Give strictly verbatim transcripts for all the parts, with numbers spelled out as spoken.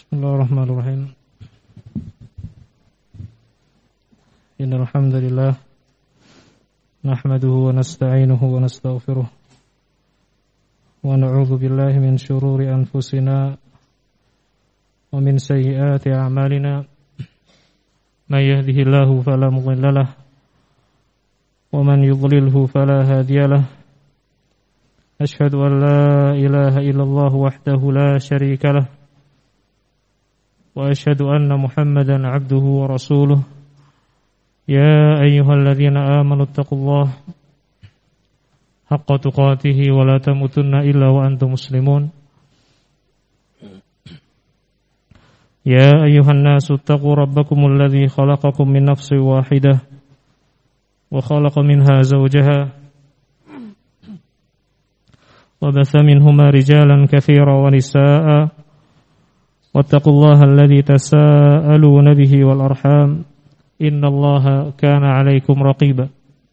Bismillahirrahmanirrahim. Innal hamdalillah nahmaduhu wa nasta'inuhu wa nastaghfiruh wa na'udzu billahi min shururi anfusina wa min sayyiati a'malina. May yahdihillahu fala mudilla lahu wa man yudlilhu fala hadiya lahu. Ashhadu an la ilaha illallah wahdahu la syarika lahu wa ashhadu anna Muhammadan abduhu wa rasuluh. Ya ayyuhalladzina amanu taqullaha haqqa tuqatih wa la tamutunna illa wa antum muslimun. Ya ayyuhan nasu taqu rabbakumul ladzi khalaqakum min nafsin wahidah wa khalaqa minha zawjaha wa batha minhuma rijalan katsiran wa nisaa'a wattaqullaha alladzi tasaaluna bihi wal arham innallaha kana 'alaikum raqiba.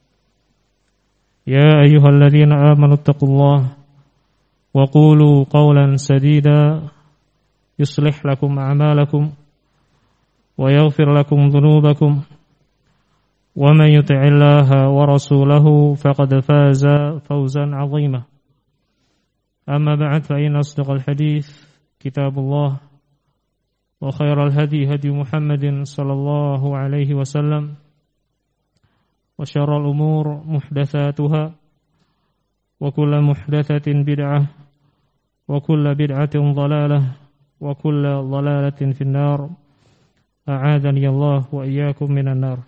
Ya ayyuhalladzina amanu taqullaha wa qulu qawlan sadida yuslih lakum a'malakum wa yaghfir lakum dhunubakum wa man yuti'illaha wa rasulahu faqad faza fawzan 'azima. Amma ba'd, fa inna asdaqal hadits kitabullah wa khairal hadi hadi Muhammadin sallallahu alaihi wasallam wa syarrul umur muhdatsatuha wa kullu muhdatsatin bid'ah wa kullu bid'atin dhalalah wa kullu dhalalatin finnar. A'adani Allah wa iyyakum minan nar.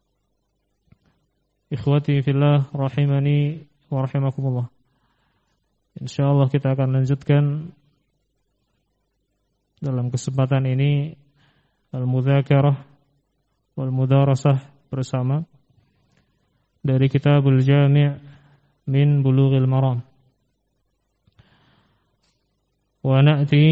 Ikhwati fillah rahimani wa rahimakumullah. Insyaallah kita akan lanjutkan dalam kesempatan ini al-mudzakarah wal mudarasah bersama dari Kitabul Jami' min Bulughil Maram. Wa na'ti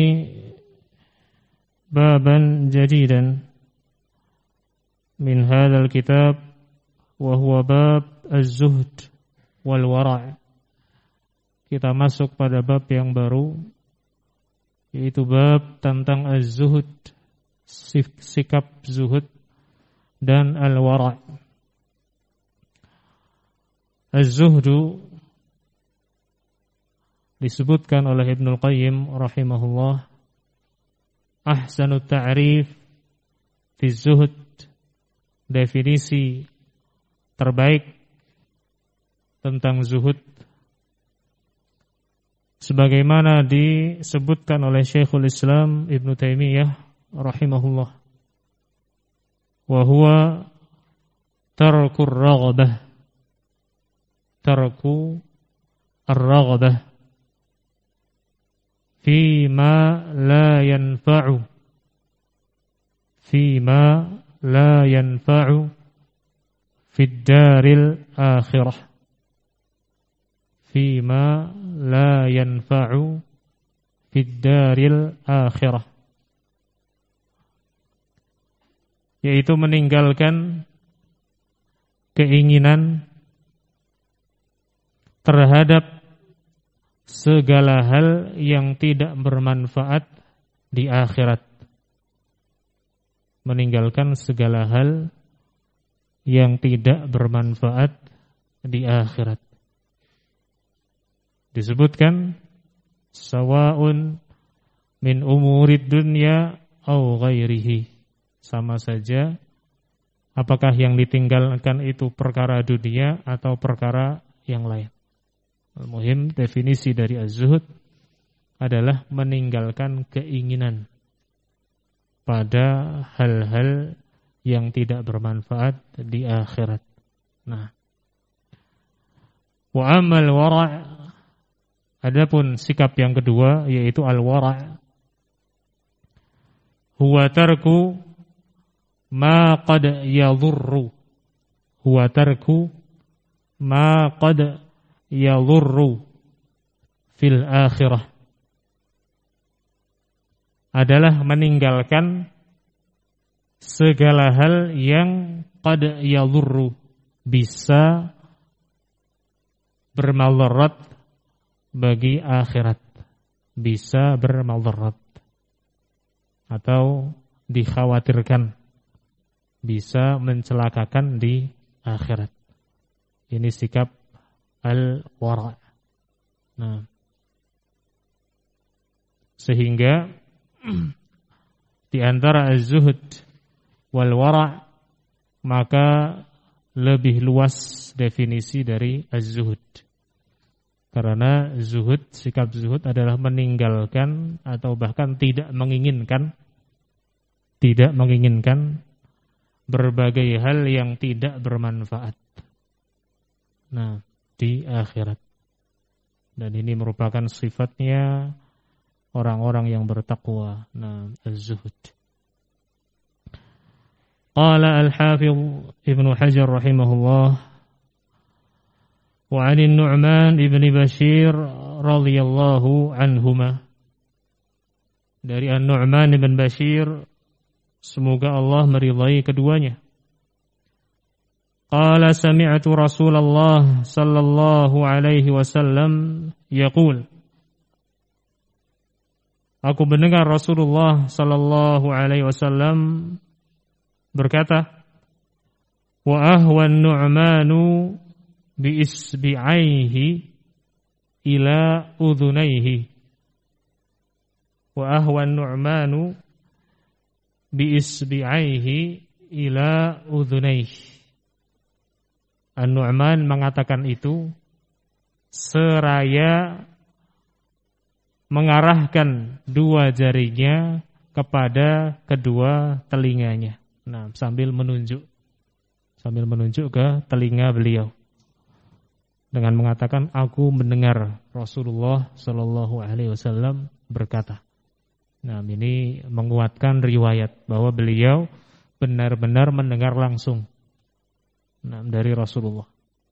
baban jadidan min hadzal kitab wa huwa bab az-zuhd wal wara'. Kita masuk pada bab yang baru, yaitu bab tentang az-zuhud, sikap zuhud, dan al-wara'. Az-zuhdu disebutkan oleh Ibnul Qayyim rahimahullah, ahsanut ta'rif fi zuhud, definisi terbaik tentang zuhud, sebagaimana disebutkan oleh Syekhul Islam Ibnu Taimiyah rahimahullah, wa huwa tarkur raghabah, tarku ar-raghabah fi ma la yanfa'u, fi ma la yanfa'u fid daril akhirah, fi ma la yanfa'u fid daril akhirah, yaitu meninggalkan keinginan terhadap segala hal yang tidak bermanfaat di akhirat. Meninggalkan segala hal yang tidak bermanfaat di akhirat. Disebutkan sawa'un min umurid dunya au ghairihi, sama saja apakah yang ditinggalkan itu perkara dunia atau perkara yang lain. Al-muhim, definisi dari az-zuhud adalah meninggalkan keinginan pada hal-hal yang tidak bermanfaat di akhirat. Nah, wa amal wara', adapun sikap yang kedua yaitu al-wara', huwa tarku ma qad yadhurru, huwa tarku ma qad yadhurru fil akhirah, adalah meninggalkan segala hal yang qad yadhurru, bisa bermadarat bagi akhirat, bisa bermadarat. atau dikhawatirkan bisa mencelakakan di akhirat. Ini sikap al-wara'. Nah, sehingga di antara az-zuhud wal wara' maka lebih luas definisi dari az-zuhud. Karena zuhud, sikap zuhud adalah meninggalkan atau bahkan tidak menginginkan tidak menginginkan berbagai hal yang tidak bermanfaat. Nah, di akhirat. Dan ini merupakan sifatnya orang-orang yang bertakwa. Nah, az-zuhud. Qala al-Hafidh Ibnu Hajar rahimahullah wa 'an Nu'man ibn Bashir radhiyallahu anhuma. Dari An-Nu'man ibn Bashir, semoga Allah meridai keduanya. Qala sami'tu Rasulullah sallallahu alaihi wasallam yaqul. Aku mendengar Rasulullah sallallahu alaihi wasallam berkata, wa ahwan Nu'manu bi isbi'aihi ila udhunaihi. Wa ahwan Nu'manu bi isbi'aihi ila udhunaihi. An-Nu'man mengatakan itu seraya mengarahkan dua jarinya kepada kedua telinganya. Nah, sambil menunjuk sambil menunjuk ke telinga beliau dengan mengatakan, aku mendengar Rasulullah sallallahu alaihi wasallam berkata. Nah, ini menguatkan riwayat bahwa beliau benar-benar mendengar langsung nah, dari Rasulullah.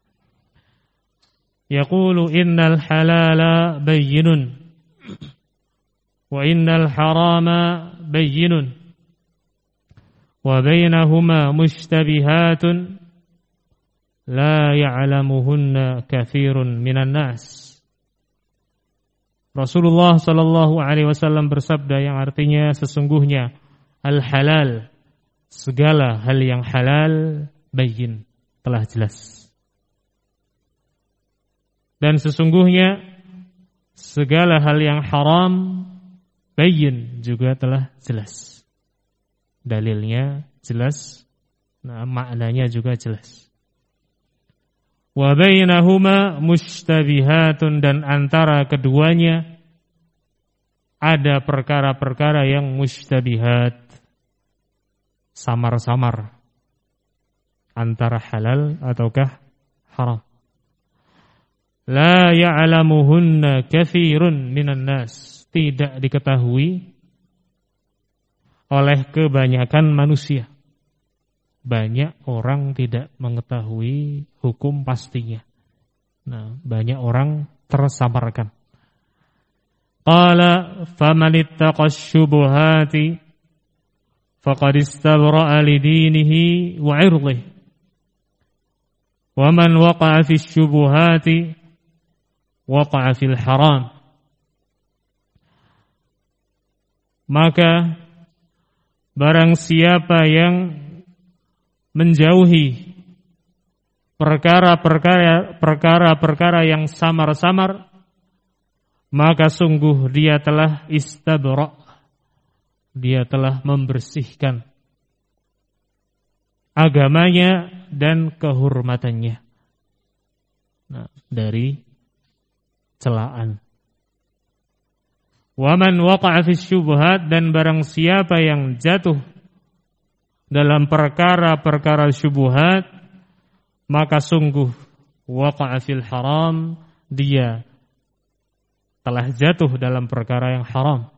Yaqulu innal halala bayyinun wa innal harama bayyinun wa bainahuma mushtabihatun la ya'lamuhunna katsirun minan nas. Rasulullah sallallahu alaihi wasallam bersabda yang artinya sesungguhnya al-halal, segala hal yang halal, bayyin, telah jelas. Dan sesungguhnya segala hal yang haram, bayyin, juga telah jelas. Dalilnya jelas, nah, maknanya juga jelas. Wa bainahuma mushtabihatun, dan antara keduanya ada perkara-perkara yang mushtabihat, samar-samar, antara halal ataukah haram. La ya'lamuhunna katsirun minan nas, tidak diketahui oleh kebanyakan manusia. Banyak orang tidak mengetahui hukum pastinya. Nah, banyak orang tersamarkan. Qala faman ittaqash syubuhati faqad istabra'a li dinihi wa 'irdihi. Wa man waqa'a fi syubuhati waqa'a fil haram. Maka barang siapa yang menjauhi perkara-perkara perkara-perkara yang samar-samar, maka sungguh dia telah istabra', dia telah membersihkan agamanya dan kehormatannya, nah, dari celaan. Wa man waqa'a fi syubhat, dan barang siapa yang jatuh dalam perkara-perkara syubhat, maka sungguh waqa'a fil haram, dia telah jatuh dalam perkara yang haram.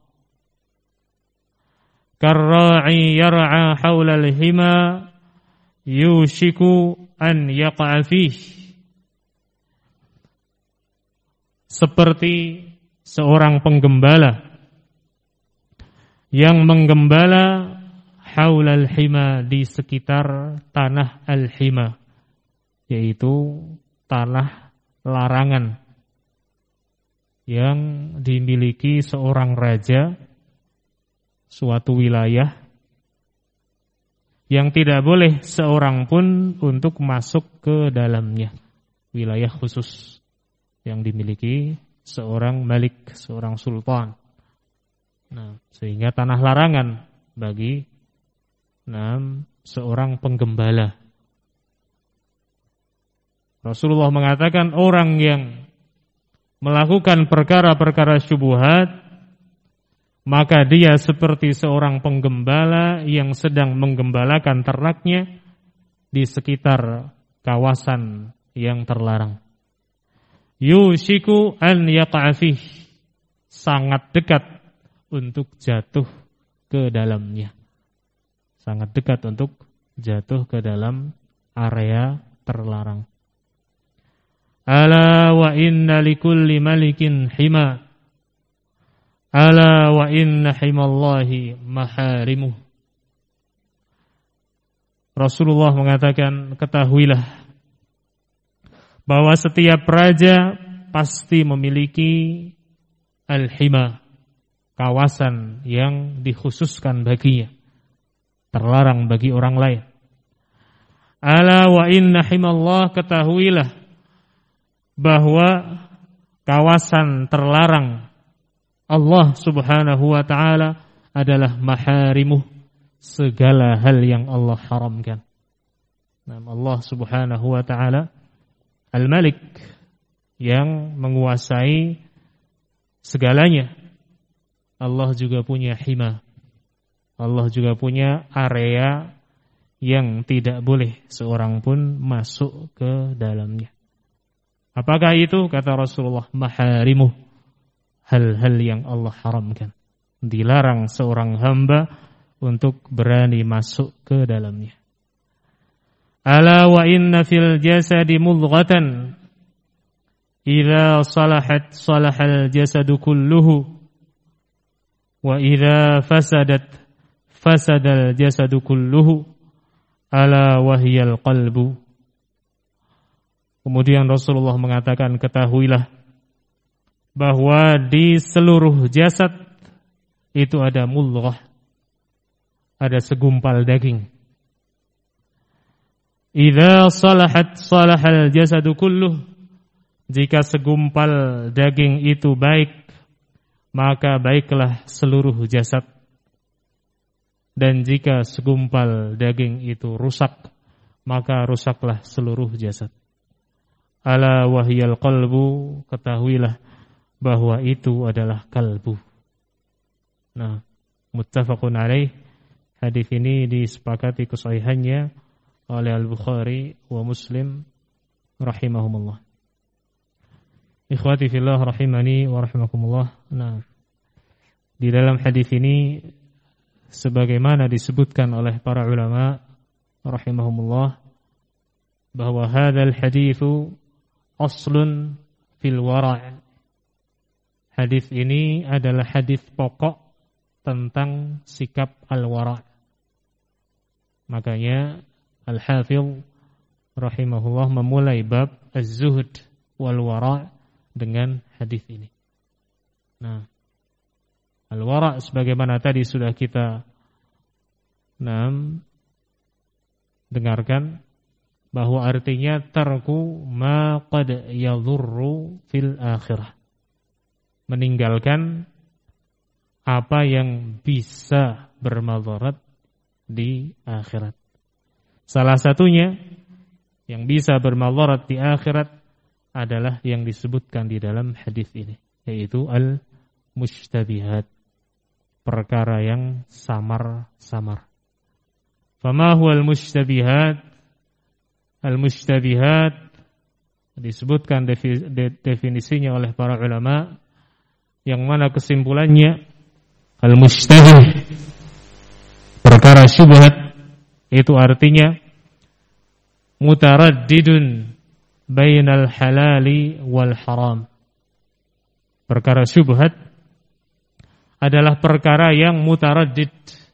Karra'i yar'a haula al-hima yushiku an yaqa'a fih. Seperti seorang penggembala yang menggembala haulal hima, di sekitar tanah al-hima, yaitu tanah larangan yang dimiliki seorang raja suatu wilayah yang tidak boleh seorang pun untuk masuk ke dalamnya. Wilayah khusus yang dimiliki seorang malik, seorang sultan. Nah, sehingga tanah larangan bagi nah, seorang penggembala. Rasulullah mengatakan orang yang melakukan perkara-perkara syubhat, maka dia seperti seorang penggembala yang sedang menggembalakan ternaknya di sekitar kawasan yang terlarang. Yushiku an yaqa'a fih, sangat dekat untuk jatuh ke dalamnya. Sangat dekat untuk jatuh ke dalam area terlarang. Ala wa inna likulli malikin hima. Ala wa inna himallahi maharimuh. Rasulullah mengatakan, ketahuilah bahwa setiap raja pasti memiliki al-hima, kawasan yang dikhususkan baginya, terlarang bagi orang lain. Ala wa inna himallah, ketahuilah bahwa kawasan terlarang Allah subhanahu wa ta'ala adalah maharimuh, segala hal yang Allah haramkan. Nah, Allah subhanahu wa ta'ala Al-Malik, yang menguasai segalanya. Allah juga punya hima. Allah juga punya area yang tidak boleh seorang pun masuk ke dalamnya. Apakah itu? Kata Rasulullah, maharimuh, hal-hal yang Allah haramkan. Dilarang seorang hamba untuk berani masuk ke dalamnya. Ala wa inna fil jasadi mudghatan idza salahat salahal jasadu kulluhu wa idza fasadat fasadal jasadu kulluhu ala wahyal qalbu. Kemudian Rasulullah mengatakan, ketahuilah bahwa di seluruh jasad itu ada mudghah, ada segumpal daging. Idza salahat salahal jasadu kulluh, jika segumpal daging itu baik, maka baiklah seluruh jasad. Dan jika segumpal daging itu rusak, maka rusaklah seluruh jasad. Ala wahyal qalbu, ketahuilah bahwa itu adalah kalbu. Nah, muttafaqun alaih, hadis ini disepakati kesahihannya oleh Al-Bukhari wa Muslim rahimahumullah. Ikhwati fillah rahimani wa rahimakumullah. Nah, di dalam hadis ini sebagaimana disebutkan oleh para ulama rahimahumullah bahwa hadzal haditsu aslun fil wara'. Hadis ini adalah hadis pokok tentang sikap al-wara'. Makanya Al-Hafidh rahimahullah memulai bab az-zuhd wal wara' dengan hadis ini. Nah, al-wara' sebagaimana tadi sudah kita nam dengarkan bahwa artinya tarku ma qad yadhurru fil akhirah. Meninggalkan apa yang bisa bermadarat di akhirat. Salah satunya yang bisa bermadarat di akhirat adalah yang disebutkan di dalam hadis ini, yaitu al-mushtabihat, perkara yang samar-samar. Fama huwa al-mushtabihat? Al-mushtabihat disebutkan definisinya oleh para ulama, yang mana kesimpulannya al-mushtabih, perkara syubhat, itu artinya mutaraddidun bainal halali wal haram. Perkara syubhat adalah perkara yang mutaraddid,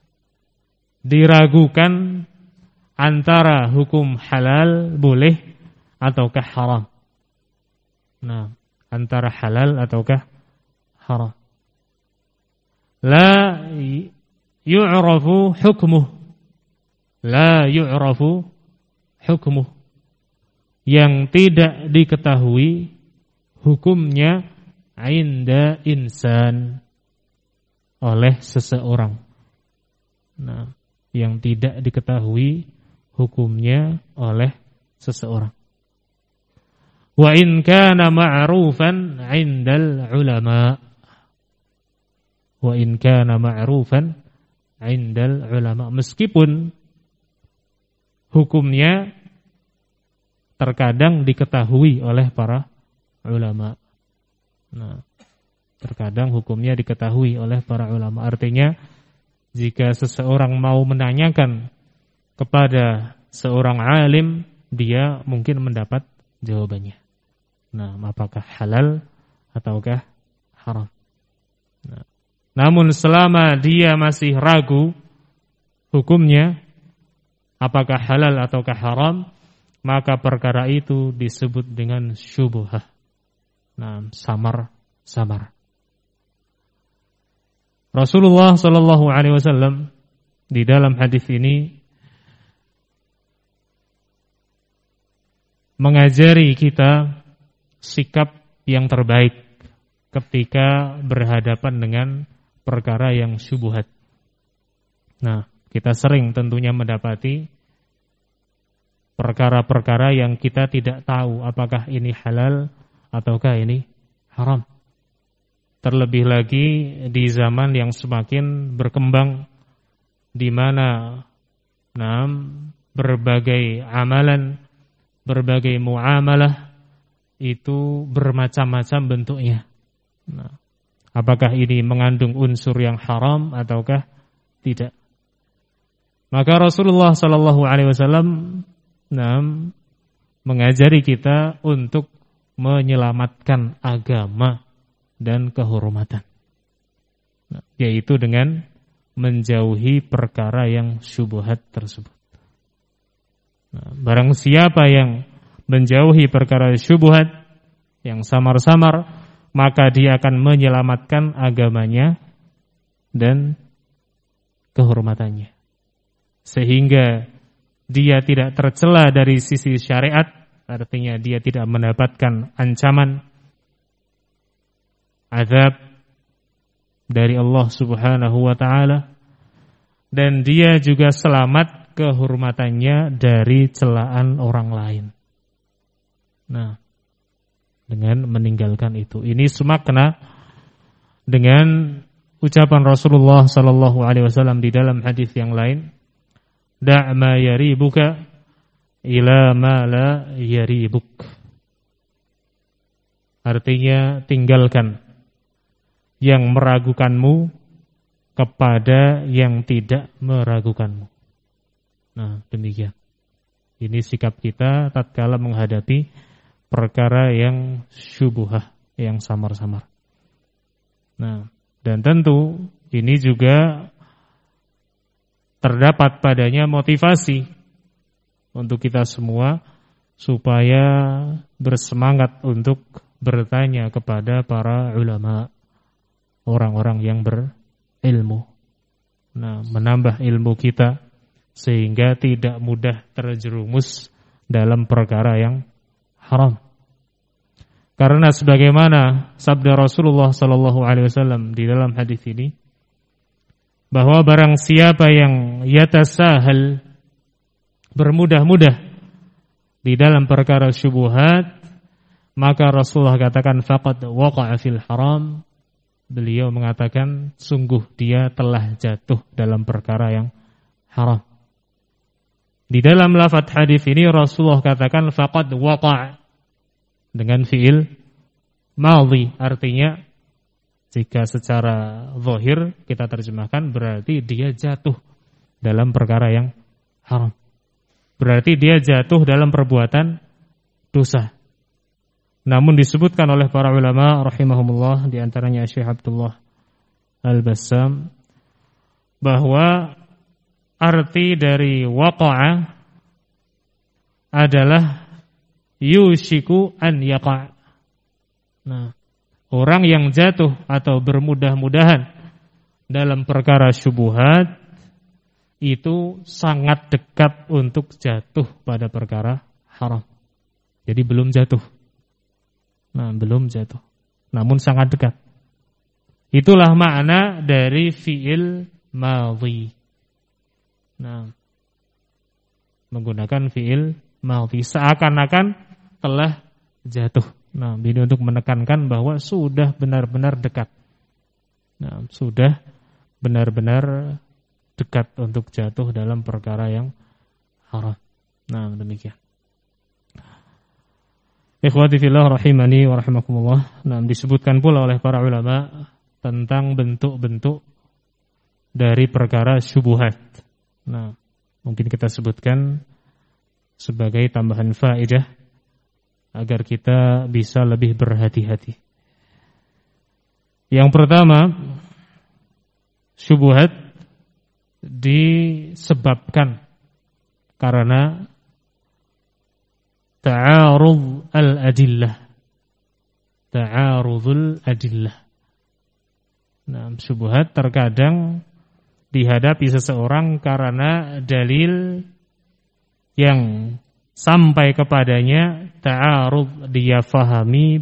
diragukan antara hukum halal boleh ataukah haram. Nah, antara halal ataukah haram. La yu'rafu hukmuh, la yu'rafu hukmuh, yang tidak diketahui hukumnya inda insan, oleh seseorang. Nah, yang tidak diketahui hukumnya oleh seseorang. Wa in kana ma'rufan 'indal ulama. Wa in kana ma'rufan 'indal ulama, meskipun hukumnya terkadang diketahui oleh para ulama. Nah, terkadang hukumnya diketahui oleh para ulama. Artinya, jika seseorang mau menanyakan kepada seorang alim, dia mungkin mendapat jawabannya. Nah, apakah halal ataukah haram? Nah, namun selama dia masih ragu hukumnya, apakah halal ataukah haram, maka perkara itu disebut dengan syubhah. Nah, samar-samar. Rasulullah sallallahu alaihi wasallam di dalam hadis ini mengajari kita sikap yang terbaik ketika berhadapan dengan perkara yang syubhat. Nah, kita sering tentunya mendapati perkara-perkara yang kita tidak tahu apakah ini halal ataukah ini haram. Terlebih lagi di zaman yang semakin berkembang, di mana nah, berbagai amalan, berbagai muamalah itu bermacam-macam bentuknya. Nah, apakah ini mengandung unsur yang haram ataukah tidak? Maka Rasulullah sallallahu alaihi wasallam nah, mengajari kita untuk menyelamatkan agama dan kehormatan, nah, yaitu dengan menjauhi perkara yang syubhat tersebut. Nah, barang siapa yang menjauhi perkara syubhat yang samar-samar, maka dia akan menyelamatkan agamanya dan kehormatannya, sehingga dia tidak tercela dari sisi syariat. Artinya dia tidak mendapatkan ancaman azab dari Allah Subhanahu wa taala, dan dia juga selamat kehormatannya dari celaan orang lain. Nah, dengan meninggalkan itu, ini semakna dengan ucapan Rasulullah sallallahu alaihi wasallam di dalam hadis yang lain, da' ma yaribuka ila ma la yaribuk. Artinya, tinggalkan yang meragukanmu kepada yang tidak meragukanmu. Nah, demikian. Ini sikap kita tatkala menghadapi perkara yang syubhah, yang samar-samar. Nah, dan tentu ini juga terdapat padanya motivasi untuk kita semua supaya bersemangat untuk bertanya kepada para ulama, orang-orang yang berilmu. Nah, menambah ilmu kita sehingga tidak mudah terjerumus dalam perkara yang haram. Karena sebagaimana sabda Rasulullah sallallahu alaihi wasallam di dalam hadis ini, bahwa barang siapa yang yatasahal, bermudah-mudah di dalam perkara syubhat, maka Rasulullah katakan faqad waqa'a fil haram. Beliau mengatakan sungguh dia telah jatuh dalam perkara yang haram. Di dalam lafaz hadis ini Rasulullah katakan faqad waqa'a dengan fiil madhi, artinya jika secara zahir kita terjemahkan berarti dia jatuh dalam perkara yang haram. Berarti dia jatuh dalam perbuatan dosa. Namun disebutkan oleh para ulama rahimahumullah, di antaranya Syekh Abdullah Al-Bassam, bahwa arti dari waqa'a adalah yushiku an yaqa'. Nah, orang yang jatuh atau bermudah-mudahan dalam perkara syubhat itu sangat dekat untuk jatuh pada perkara haram. Jadi belum jatuh. Nah, belum jatuh. Namun sangat dekat. Itulah makna dari fi'il madhi. Nah, menggunakan fi'il madhi seakan-akan telah jatuh. Nah, ini untuk menekankan bahwa sudah benar-benar dekat. Nah, sudah benar-benar dekat untuk jatuh dalam perkara yang haram. Nah, demikian. Ikhwati fillah rahimani wa rahimakumullah. Nah, disebutkan pula oleh para ulama tentang bentuk-bentuk dari perkara syubhat. Nah, mungkin kita sebutkan sebagai tambahan faedah agar kita bisa lebih berhati-hati. Yang pertama, syubhat disebabkan karena ta'arud al-adillah. Ta'arudul adillah. Nah, syubhat terkadang dihadapi seseorang karena dalil yang sampai kepadanya ta'arud, dia fahami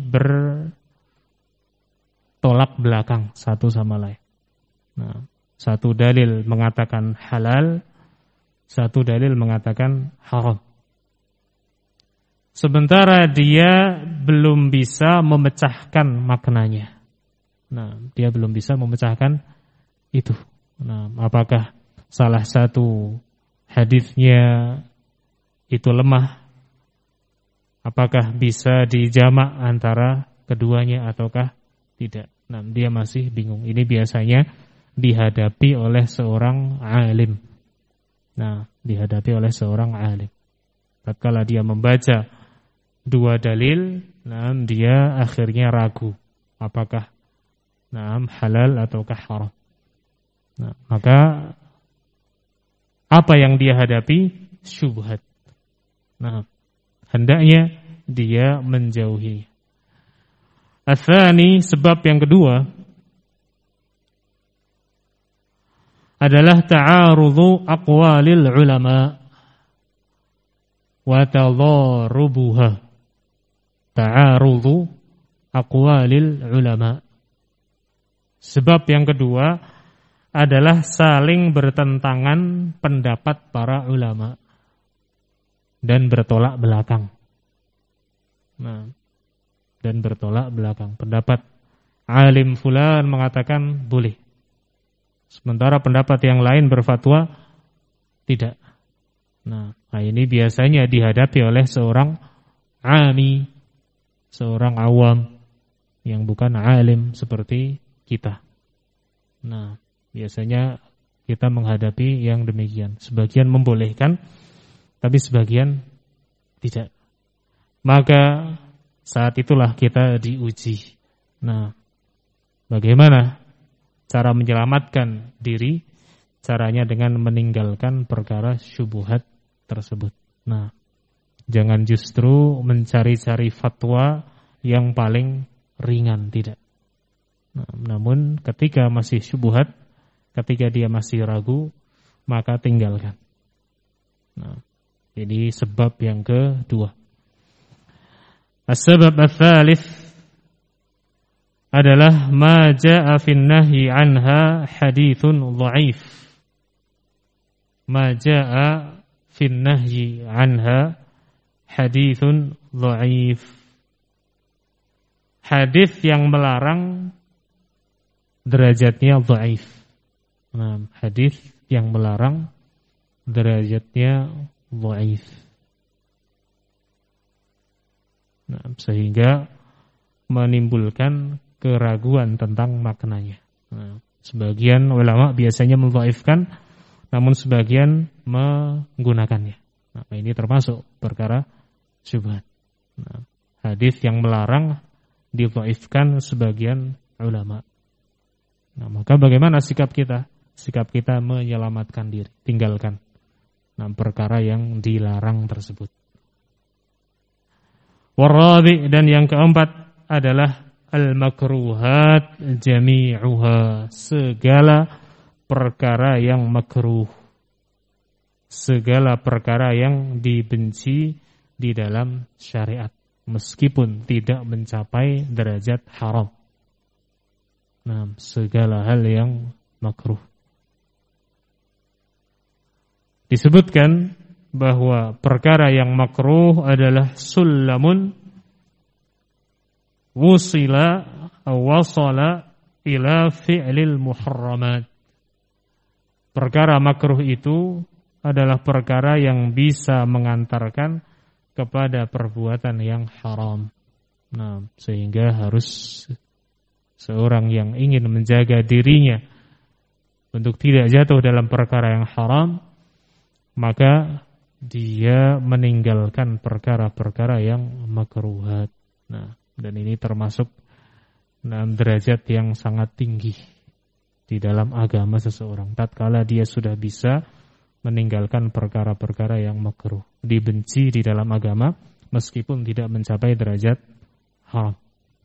bertolak belakang satu sama lain. Nah, satu dalil mengatakan halal, satu dalil mengatakan haram. Sementara dia belum bisa memecahkan maknanya. Nah, dia belum bisa memecahkan itu. Nah, apakah salah satu hadisnya itu lemah? Apakah bisa dijamak antara keduanya ataukah tidak? Nah, dia masih bingung. Ini biasanya dihadapi oleh seorang alim. Nah, dihadapi oleh seorang alim. Tatkala dia membaca dua dalil, nah dia akhirnya ragu apakah nah halal ataukah haram. Nah, maka apa yang dia hadapi? Syubhat. Nah, hendaknya dia menjauhi. Atsani, sebab yang kedua adalah ta'arudu aqwalil ulama wa tadharubuha. Ta'arudu aqwalil ulama. Sebab yang kedua adalah saling bertentangan pendapat para ulama dan bertolak belakang. Nah, dan bertolak belakang. Pendapat alim fulan mengatakan boleh, sementara pendapat yang lain berfatwa tidak. Nah, nah ini biasanya dihadapi oleh seorang ami, seorang awam yang bukan alim seperti kita. Nah, biasanya kita menghadapi yang demikian. Sebagian membolehkan, tapi sebagian tidak. Maka saat itulah kita diuji. Nah, bagaimana cara menyelamatkan diri? Caranya dengan meninggalkan perkara syubhat tersebut. Nah, jangan justru mencari-cari fatwa yang paling ringan, tidak. Nah, namun ketika masih syubhat, ketika dia masih ragu, maka tinggalkan. Nah, ini sebab yang kedua. As-sabab ats-tsalits adalah ma jaa'a fin nahyi anha haditsun dha'if. Ma jaa'a fin nahyi anha haditsun dha'if. Hadis yang melarang derajatnya dhaif. Nah, hadis yang melarang derajatnya dhaif. Nah, sehingga menimbulkan keraguan tentang maknanya. Nah, sebagian ulama biasanya mendhaifkan, namun sebagian menggunakannya. Nah, ini termasuk perkara syubhat. Nah, hadis yang melarang didhaifkan sebagian ulama. Nah, maka bagaimana sikap kita? Sikap kita menyelamatkan diri, tinggalkan nah, perkara yang dilarang tersebut. Warabi, dan yang keempat adalah al-makruhat jami'uha, segala perkara yang makruh, segala perkara yang dibenci di dalam syariat, meskipun tidak mencapai derajat haram. Nah, segala hal yang makruh. Disebutkan bahwa perkara yang makruh adalah sullamun wusila aw wasala ila fi'lil muharramat. Perkara makruh itu adalah perkara yang bisa mengantarkan kepada perbuatan yang haram. Nah, sehingga harus seorang yang ingin menjaga dirinya untuk tidak jatuh dalam perkara yang haram, maka dia meninggalkan perkara-perkara yang makruhat. Nah, dan ini termasuk dalam derajat yang sangat tinggi di dalam agama seseorang. Tatkala dia sudah bisa meninggalkan perkara-perkara yang makruh, dibenci di dalam agama meskipun tidak mencapai derajat haram.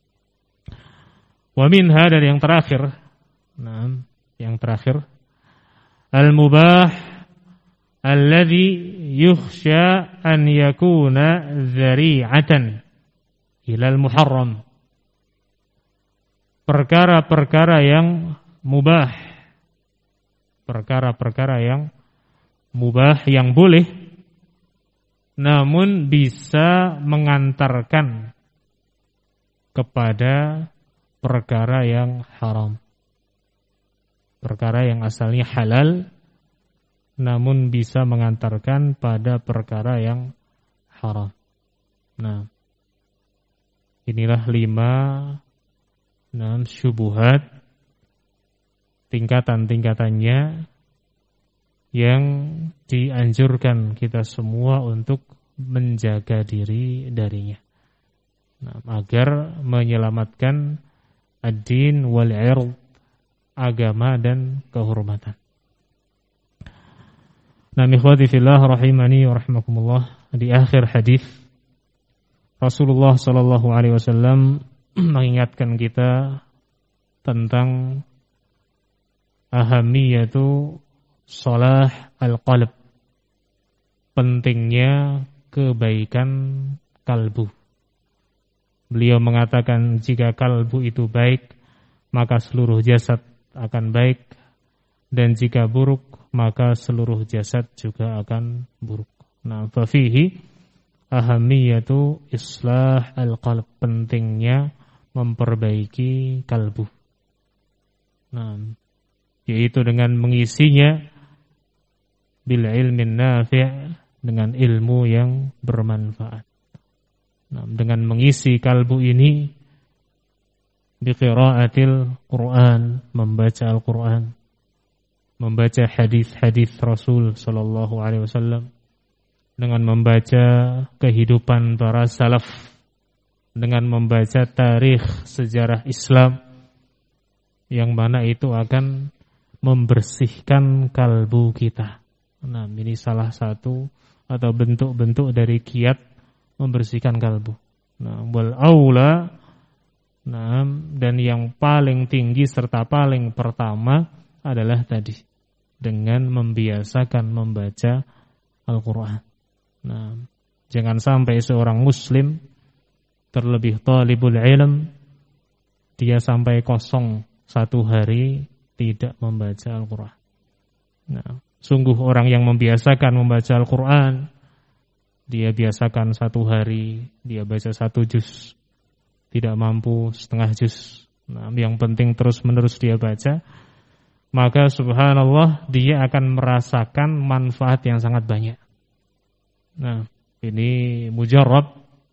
Wa minha, dan yang terakhir, nah, yang terakhir, al-mubah alladhi yukhsha an yakuna dzari'atan ilal muharram. Perkara-perkara yang mubah, perkara-perkara yang mubah, yang boleh namun bisa mengantarkan kepada perkara yang haram. Perkara yang asalnya halal namun bisa mengantarkan pada perkara yang haram. Nah, inilah lima enam syubhat, tingkatan-tingkatannya yang dianjurkan kita semua untuk menjaga diri darinya. Nah, agar menyelamatkan ad-din wal 'ird, agama dan kehormatan. Nah, ikhwati fillah rahimani wa rahimakumullah, di akhir hadis Rasulullah sallallahu alaihi wasallam mengingatkan kita tentang ahamiyatu salah al-qalb, pentingnya kebaikan kalbu. Beliau mengatakan jika kalbu itu baik, maka seluruh jasad akan baik, dan jika buruk, maka seluruh jasad juga akan buruk. Nah, fa fihi ahamiyatu islah al-qalb, pentingnya memperbaiki kalbu. Nah, yaitu dengan mengisinya bil ilmin nafi', dengan ilmu yang bermanfaat. Nah, dengan mengisi kalbu ini bi qiraatil Quran, membaca Al-Quran, membaca hadis-hadis Rasul sallallahu alaihi wasallam, dengan membaca kehidupan para salaf, dengan membaca tarikh sejarah Islam, yang mana itu akan membersihkan kalbu kita. Nah, ini salah satu atau bentuk-bentuk dari kiat membersihkan kalbu. Nah, wal aula, nah, dan yang paling tinggi serta paling pertama adalah tadi, dengan membiasakan membaca Al-Quran. Nah, jangan sampai seorang muslim, terlebih talibul ilm, dia sampai kosong satu hari tidak membaca Al-Quran. Nah, sungguh orang yang membiasakan membaca Al-Quran, dia biasakan satu hari dia baca satu juz, tidak mampu setengah juz. Nah, yang penting terus menerus dia baca, maka subhanallah dia akan merasakan manfaat yang sangat banyak. Nah, ini mujarrab,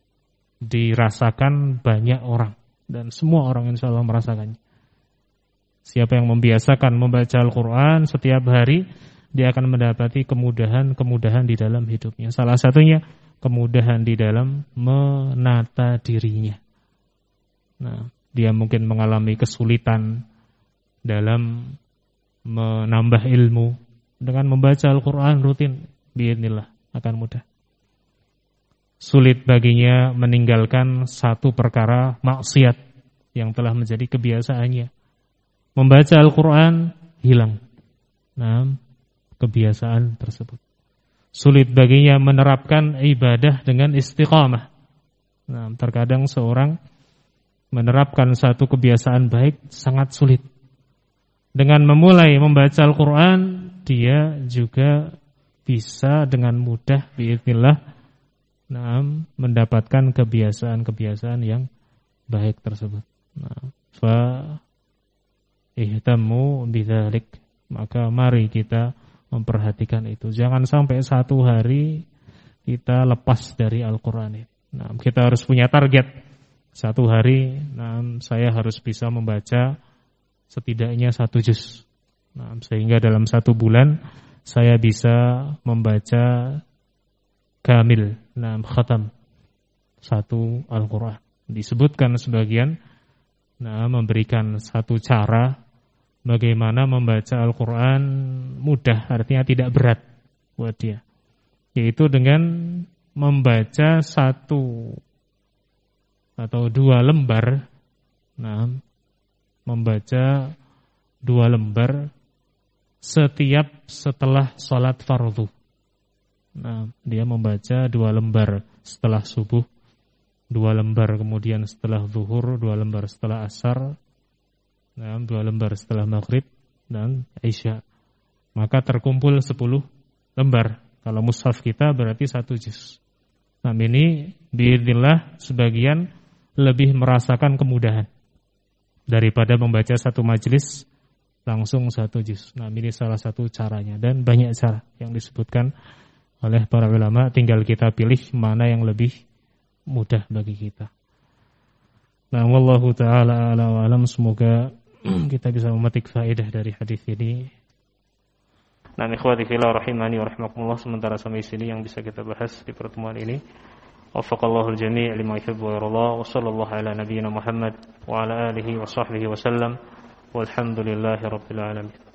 dirasakan banyak orang, dan semua orang insyaallah merasakannya. Siapa yang membiasakan membaca Al-Quran setiap hari, dia akan mendapati kemudahan-kemudahan di dalam hidupnya. Salah satunya kemudahan di dalam menata dirinya. Nah, dia mungkin mengalami kesulitan dalam menambah ilmu. Dengan membaca Al-Quran rutin, biidznillah akan mudah. Sulit baginya meninggalkan satu perkara maksiat yang telah menjadi kebiasaannya. Membaca Al-Quran hilang. Nah, kebiasaan tersebut. Sulit baginya menerapkan ibadah dengan istiqamah. Nah, terkadang seorang menerapkan satu kebiasaan baik sangat sulit. Dengan memulai membaca Al-Quran, dia juga bisa dengan mudah biiznillah nah, mendapatkan kebiasaan-kebiasaan yang baik tersebut. Nah, fa ihtammu bidzalik. Maka mari kita memperhatikan itu. Jangan sampai satu hari kita lepas dari Al-Quran ini. Nah, kita harus punya target. Satu hari, nah, saya harus bisa membaca setidaknya satu juz. Nah, sehingga dalam satu bulan saya bisa membaca kamil, nah, khatam satu Al-Quran. Disebutkan sebagian, nah, memberikan satu cara bagaimana membaca Al-Quran mudah, artinya tidak berat buat dia. Yaitu dengan membaca satu atau dua lembar, nah, membaca dua lembar setiap setelah sholat fardu. Nah, dia membaca dua lembar setelah subuh, dua lembar kemudian setelah zuhur, dua lembar setelah asar, nah, dua lembar setelah maghrib dan isya. Maka terkumpul sepuluh lembar. Kalau mushaf kita berarti satu juz. Nah, ini biidznillah sebagian lebih merasakan kemudahan daripada membaca satu majelis langsung satu juz. Nah, ini salah satu caranya dan banyak cara yang disebutkan oleh para ulama. Tinggal kita pilih mana yang lebih mudah bagi kita. Nah, wallahu taala a'la wa alam. Semoga kita bisa memetik faedah dari hadis ini. Nah, ikhwati fillah rahimani wa rahimakumullah, sementara sampai sini yang bisa kita bahas di pertemuan ini. Waffaqallahu al-jami' lima yuhibbu wa yarda. Wa sallallahu ala nabiyyina Muhammad wa ala alihi wa sahbihi wa sallam. Walhamdulillahi rabbil alamin.